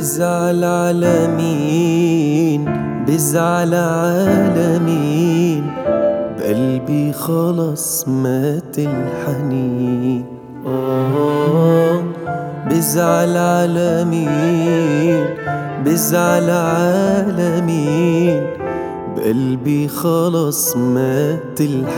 بزعل على مين، بزعل على مين، بقلبي خلاص مات الحنين. بزعل على مين، بزعل على مين، بقلبي خلاص مات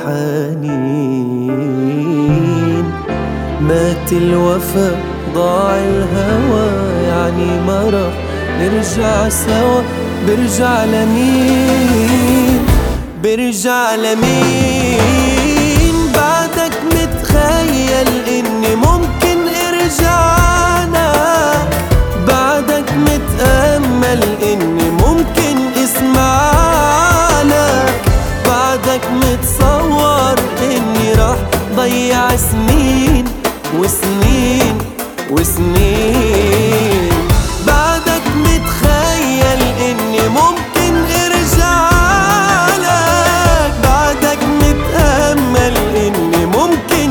الحنين. مات الوفا ضاع الهوى، يعني ما راح نرجع سوا. برجع لمين، برجع لمين، بعدك متخيل اني ممكن ارجعنا، بعدك متأمل اني ممكن اسمعنا، بعدك متصور اني راح ضيع سنين وسنين وسنين، بعدك متخيل اني ممكن ارجعلك، بعدك متأمل اني ممكن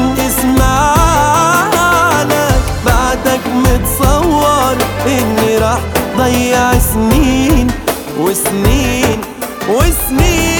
اسمعلك، بعدك متصور اني راح ضيع سنين وسنين وسنين.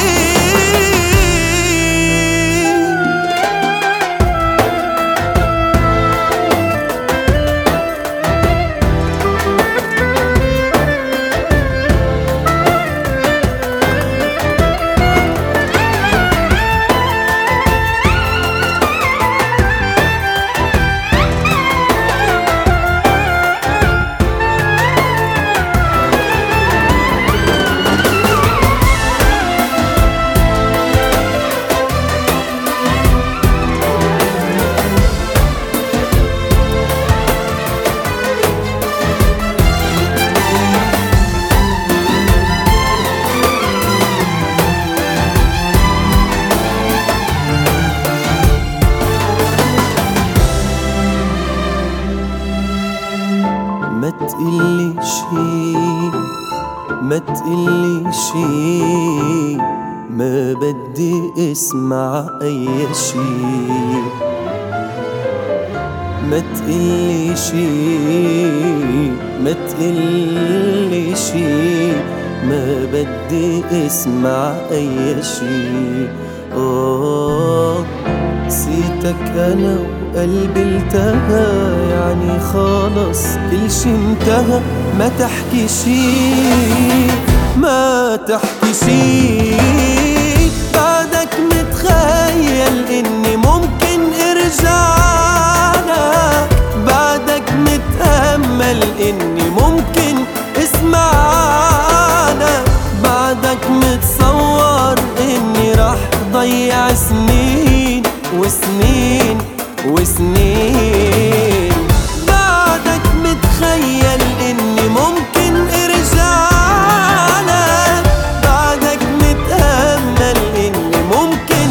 ما تقلي شي، ما تقلي شي، ما بدي اسمع اي شي. ما تقلي شي، ما تقلي شي، ما بدي اسمع اي شي. نسيتك انا وقلبي التهى، يعني خلص كل شي انتهى. ما تحكي شي، ما تحكي شي، بعدك متخيل اني ممكن ارجعلك، بعدك متأمل اني ممكن اسمعلك، بعدك متصور اني راح ضيع سنين وسنين وسنين، بعدك متخيل اني ممكن ارجعلك، بعدك متأمل اني ممكن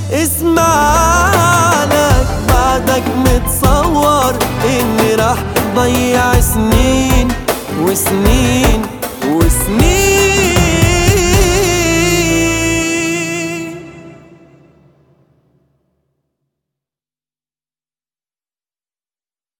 اسمعلك، بعدك متصور اني راح ضيع سنين وسنين.